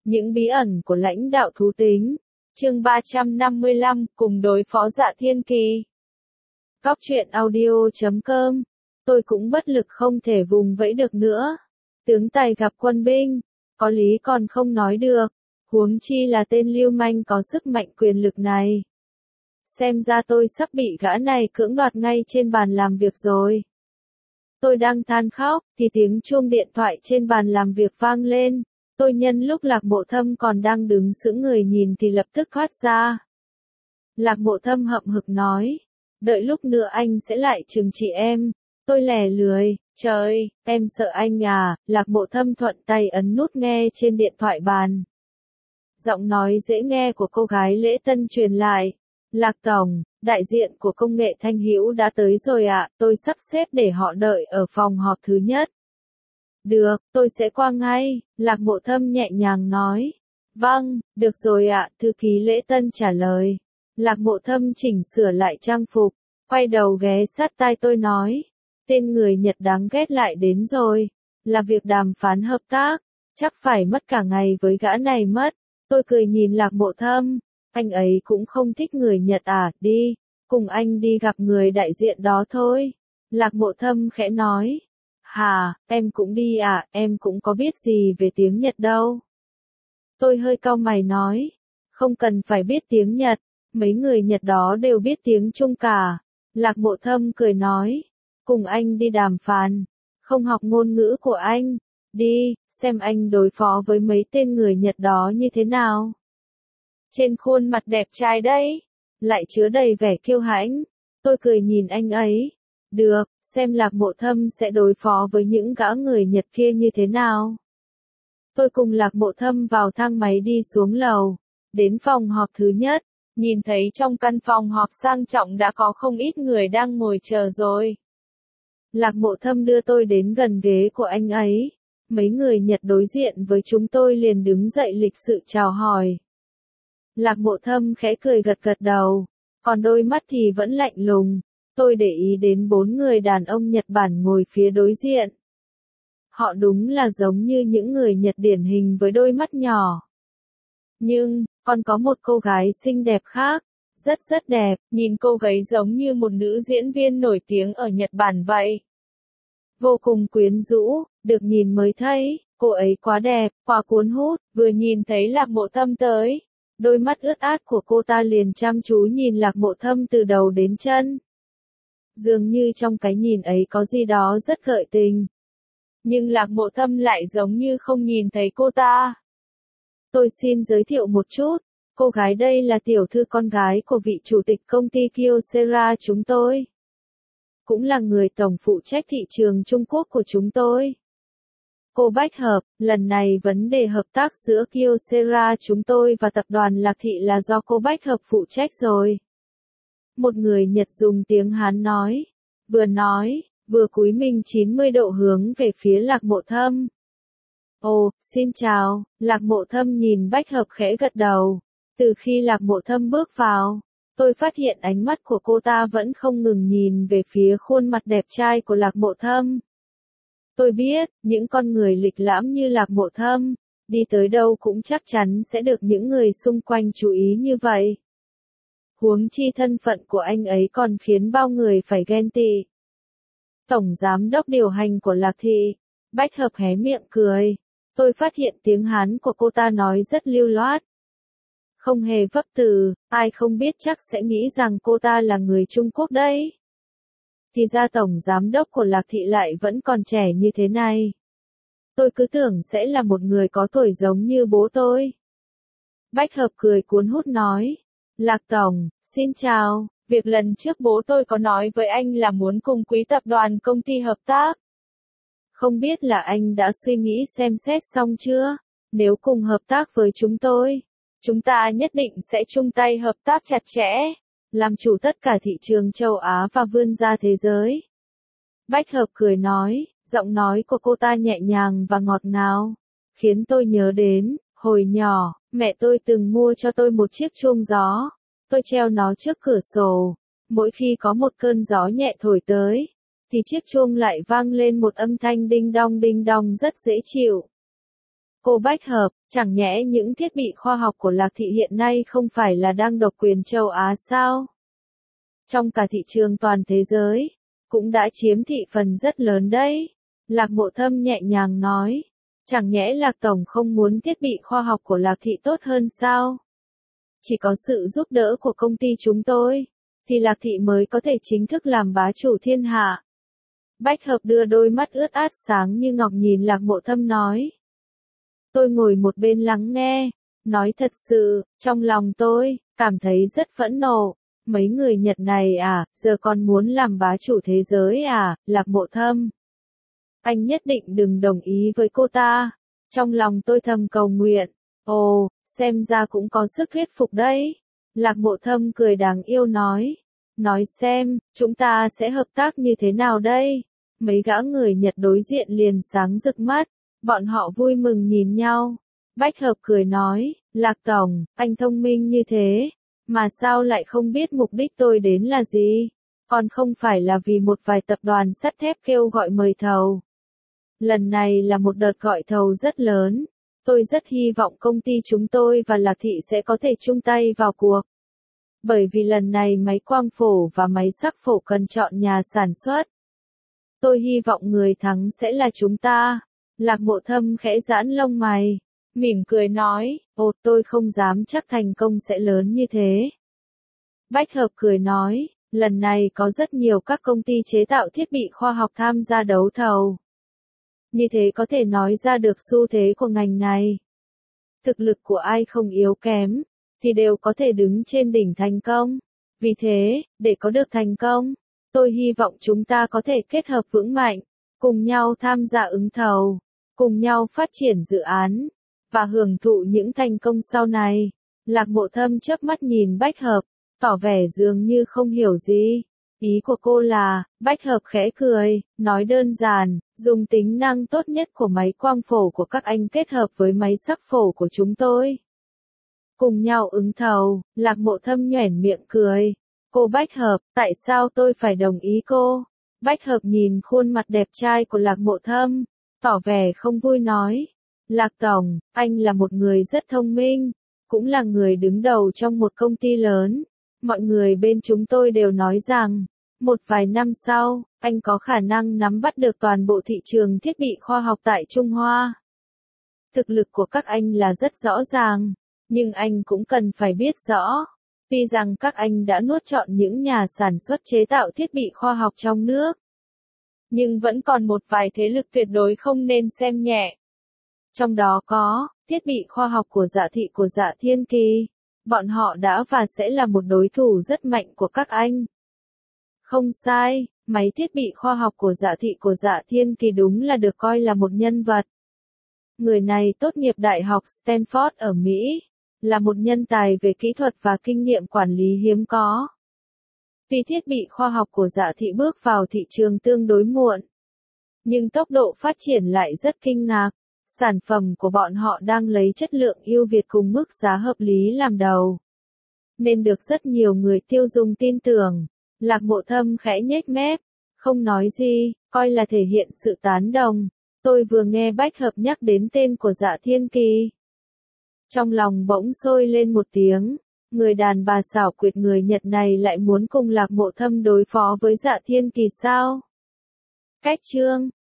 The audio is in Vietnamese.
Những bí ẩn của lãnh đạo thú tính. Chương 355, cùng đối phó Dạ Thiên Kỳ. Cóc truyện audio.com. Tôi cũng bất lực không thể vùng vẫy được nữa. Tướng tài gặp quân binh, có lý còn không nói được, huống chi là tên lưu manh có sức mạnh quyền lực này. Xem ra tôi sắp bị gã này cưỡng đoạt ngay trên bàn làm việc rồi. Tôi đang than khóc, thì tiếng chuông điện thoại trên bàn làm việc vang lên. Tôi nhân lúc Lạc Mộ Thâm còn đang đứng sững người nhìn thì lập tức thoát ra. Lạc Mộ Thâm hậm hực nói, đợi lúc nữa anh sẽ lại trừng trị em. Tôi lẻ lười, trời, em sợ anh à. Lạc Mộ Thâm thuận tay ấn nút nghe trên điện thoại bàn. Giọng nói dễ nghe của cô gái lễ tân truyền lại. Lạc Tổng, đại diện của công nghệ Thanh Hữu đã tới rồi ạ, tôi sắp xếp để họ đợi ở phòng họp thứ nhất. Được, tôi sẽ qua ngay, Lạc Mộ Thâm nhẹ nhàng nói. Vâng, được rồi ạ, thư ký lễ tân trả lời. Lạc Mộ Thâm chỉnh sửa lại trang phục, quay đầu ghé sát tai tôi nói. Tên người Nhật đáng ghét lại đến rồi, là việc đàm phán hợp tác, chắc phải mất cả ngày với gã này mất. Tôi cười nhìn Lạc Mộ Thâm, anh ấy cũng không thích người Nhật à, đi, cùng anh đi gặp người đại diện đó thôi. Lạc Mộ Thâm khẽ nói. Hà, em cũng đi à, em cũng có biết gì về tiếng Nhật đâu. Tôi hơi cau mày nói, không cần phải biết tiếng Nhật, mấy người Nhật đó đều biết tiếng Trung cả. Lạc Mộ Thâm cười nói, cùng anh đi đàm phán, không học ngôn ngữ của anh, đi, xem anh đối phó với mấy tên người Nhật đó như thế nào. Trên khuôn mặt đẹp trai đấy, lại chứa đầy vẻ kiêu hãnh, tôi cười nhìn anh ấy, được. Xem Lạc Mộ Thâm sẽ đối phó với những gã người Nhật kia như thế nào. Tôi cùng Lạc Mộ Thâm vào thang máy đi xuống lầu, đến phòng họp thứ nhất, nhìn thấy trong căn phòng họp sang trọng đã có không ít người đang ngồi chờ rồi. Lạc Mộ Thâm đưa tôi đến gần ghế của anh ấy, mấy người Nhật đối diện với chúng tôi liền đứng dậy lịch sự chào hỏi. Lạc Mộ Thâm khẽ cười gật gật đầu, còn đôi mắt thì vẫn lạnh lùng. Tôi để ý đến 4 người đàn ông Nhật Bản ngồi phía đối diện. Họ đúng là giống như những người Nhật điển hình với đôi mắt nhỏ. Nhưng, còn có một cô gái xinh đẹp khác, rất đẹp, nhìn cô gái giống như một nữ diễn viên nổi tiếng ở Nhật Bản vậy. Vô cùng quyến rũ, được nhìn mới thấy, cô ấy quá đẹp, quá cuốn hút, vừa nhìn thấy Lạc Mộ Thâm tới. Đôi mắt ướt át của cô ta liền chăm chú nhìn Lạc Mộ Thâm từ đầu đến chân. Dường như trong cái nhìn ấy có gì đó rất gợi tình. Nhưng Lạc Mộ Thâm lại giống như không nhìn thấy cô ta. Tôi xin giới thiệu một chút, cô gái đây là tiểu thư con gái của vị chủ tịch công ty Kyocera chúng tôi. Cũng là người tổng phụ trách thị trường Trung Quốc của chúng tôi. Cô Bách Hợp, lần này vấn đề hợp tác giữa Kyocera chúng tôi và tập đoàn Lạc Thị là do cô Bách Hợp phụ trách rồi. Một người Nhật dùng tiếng Hán nói, vừa cúi mình 90 độ hướng về phía Lạc Mộ Thâm. Ồ, xin chào, Lạc Mộ Thâm nhìn Bách Hợp khẽ gật đầu. Từ khi Lạc Mộ Thâm bước vào, tôi phát hiện ánh mắt của cô ta vẫn không ngừng nhìn về phía khuôn mặt đẹp trai của Lạc Mộ Thâm. Tôi biết, những con người lịch lãm như Lạc Mộ Thâm, đi tới đâu cũng chắc chắn sẽ được những người xung quanh chú ý như vậy. Huống chi thân phận của anh ấy còn khiến bao người phải ghen tị. Tổng giám đốc điều hành của Lạc Thị, Bách Hợp hé miệng cười. Tôi phát hiện tiếng Hán của cô ta nói rất lưu loát. Không hề vấp từ, ai không biết chắc sẽ nghĩ rằng cô ta là người Trung Quốc đấy. Thì ra tổng giám đốc của Lạc Thị lại vẫn còn trẻ như thế này. Tôi cứ tưởng sẽ là một người có tuổi giống như bố tôi. Bách Hợp cười cuốn hút nói. Lạc Tổng, xin chào, việc lần trước bố tôi có nói với anh là muốn cùng quý tập đoàn công ty hợp tác. Không biết là anh đã suy nghĩ xem xét xong chưa? Nếu cùng hợp tác với chúng ta nhất định sẽ chung tay hợp tác chặt chẽ, làm chủ tất cả thị trường châu Á và vươn ra thế giới. Bách Hợp cười nói, giọng nói của cô ta nhẹ nhàng và ngọt ngào, khiến tôi nhớ đến, hồi nhỏ, mẹ tôi từng mua cho tôi một chiếc chuông gió. Tôi treo nó trước cửa sổ. Mỗi khi có một cơn gió nhẹ thổi tới, thì chiếc chuông lại vang lên một âm thanh đinh đong rất dễ chịu. Cô Bách Hợp, chẳng nhẽ những thiết bị khoa học của Lạc Thị hiện nay không phải là đang độc quyền châu Á sao? Trong cả thị trường toàn thế giới, cũng đã chiếm thị phần rất lớn đấy. Lạc Mộ Thâm nhẹ nhàng nói, chẳng nhẽ Lạc Tổng không muốn thiết bị khoa học của Lạc Thị tốt hơn sao? Chỉ có sự giúp đỡ của công ty chúng tôi, thì Lạc Thị mới có thể chính thức làm bá chủ thiên hạ. Bách Hợp đưa đôi mắt ướt át sáng như ngọc nhìn Lạc Mộ Thâm nói. Tôi ngồi một bên lắng nghe, nói thật sự, trong lòng tôi, cảm thấy rất phẫn nộ. Mấy người Nhật này à, giờ còn muốn làm bá chủ thế giới à, Lạc Mộ Thâm. Anh nhất định đừng đồng ý với cô ta. Trong lòng tôi thầm cầu nguyện. Ồ, xem ra cũng có sức thuyết phục đấy. Lạc Mộ Thâm cười đáng yêu nói. Nói xem, chúng ta sẽ hợp tác như thế nào đây? Mấy gã người Nhật đối diện liền sáng rực mắt. Bọn họ vui mừng nhìn nhau. Bách Hợp cười nói, Lạc Tổng, anh thông minh như thế. Mà sao lại không biết mục đích tôi đến là gì? Còn không phải là vì một vài tập đoàn sắt thép kêu gọi mời thầu. Lần này là một đợt gọi thầu rất lớn. Tôi rất hy vọng công ty chúng tôi và Lạc Thị sẽ có thể chung tay vào cuộc. Bởi vì lần này máy quang phổ và máy sắc phổ cần chọn nhà sản xuất. Tôi hy vọng người thắng sẽ là chúng ta. Lạc Mộ Thâm khẽ giãn lông mày, mỉm cười nói, ồ tôi không dám chắc thành công sẽ lớn như thế. Bách Hợp cười nói, lần này có rất nhiều các công ty chế tạo thiết bị khoa học tham gia đấu thầu. Như thế có thể nói ra được xu thế của ngành này. Thực lực của ai không yếu kém, thì đều có thể đứng trên đỉnh thành công. Vì thế, để có được thành công, tôi hy vọng chúng ta có thể kết hợp vững mạnh, cùng nhau tham gia ứng thầu, cùng nhau phát triển dự án, và hưởng thụ những thành công sau này. Lạc Mộ Thâm chớp mắt nhìn Bách Hợp, tỏ vẻ dường như không hiểu gì. Ý của cô là, Bách Hợp khẽ cười, nói đơn giản, dùng tính năng tốt nhất của máy quang phổ của các anh kết hợp với máy sắc phổ của chúng tôi. Cùng nhau ứng thầu, Lạc Mộ Thâm nhoẻn miệng cười. Cô Bách Hợp, tại sao tôi phải đồng ý cô? Bách Hợp nhìn khuôn mặt đẹp trai của Lạc Mộ Thâm, tỏ vẻ không vui nói. Lạc Tổng, anh là một người rất thông minh, cũng là người đứng đầu trong một công ty lớn. Mọi người bên chúng tôi đều nói rằng, một vài năm sau, anh có khả năng nắm bắt được toàn bộ thị trường thiết bị khoa học tại Trung Hoa. Thực lực của các anh là rất rõ ràng, nhưng anh cũng cần phải biết rõ. Tuy rằng các anh đã nuốt trọn những nhà sản xuất chế tạo thiết bị khoa học trong nước, nhưng vẫn còn một vài thế lực tuyệt đối không nên xem nhẹ. Trong đó có, thiết bị khoa học của Dạ Thị của Dạ Thiên Kỳ. Bọn họ đã và sẽ là một đối thủ rất mạnh của các anh. Không sai, máy thiết bị khoa học của Dạ Thị của Dạ Thiên Kỳ đúng là được coi là một nhân vật. Người này tốt nghiệp Đại học Stanford ở Mỹ, là một nhân tài về kỹ thuật và kinh nghiệm quản lý hiếm có. Tuy thiết bị khoa học của Dạ Thị bước vào thị trường tương đối muộn, nhưng tốc độ phát triển lại rất kinh ngạc. Sản phẩm của bọn họ đang lấy chất lượng ưu việt cùng mức giá hợp lý làm đầu, nên được rất nhiều người tiêu dùng tin tưởng. Lạc Mộ Thâm khẽ nhếch mép, không nói gì, coi là thể hiện sự tán đồng. Tôi vừa nghe Bách Hợp nhắc đến tên của Dạ Thiên Kỳ, trong lòng bỗng sôi lên một tiếng. Người đàn bà xảo quyệt người Nhật này lại muốn cùng Lạc Mộ Thâm đối phó với Dạ Thiên Kỳ sao? Cách chương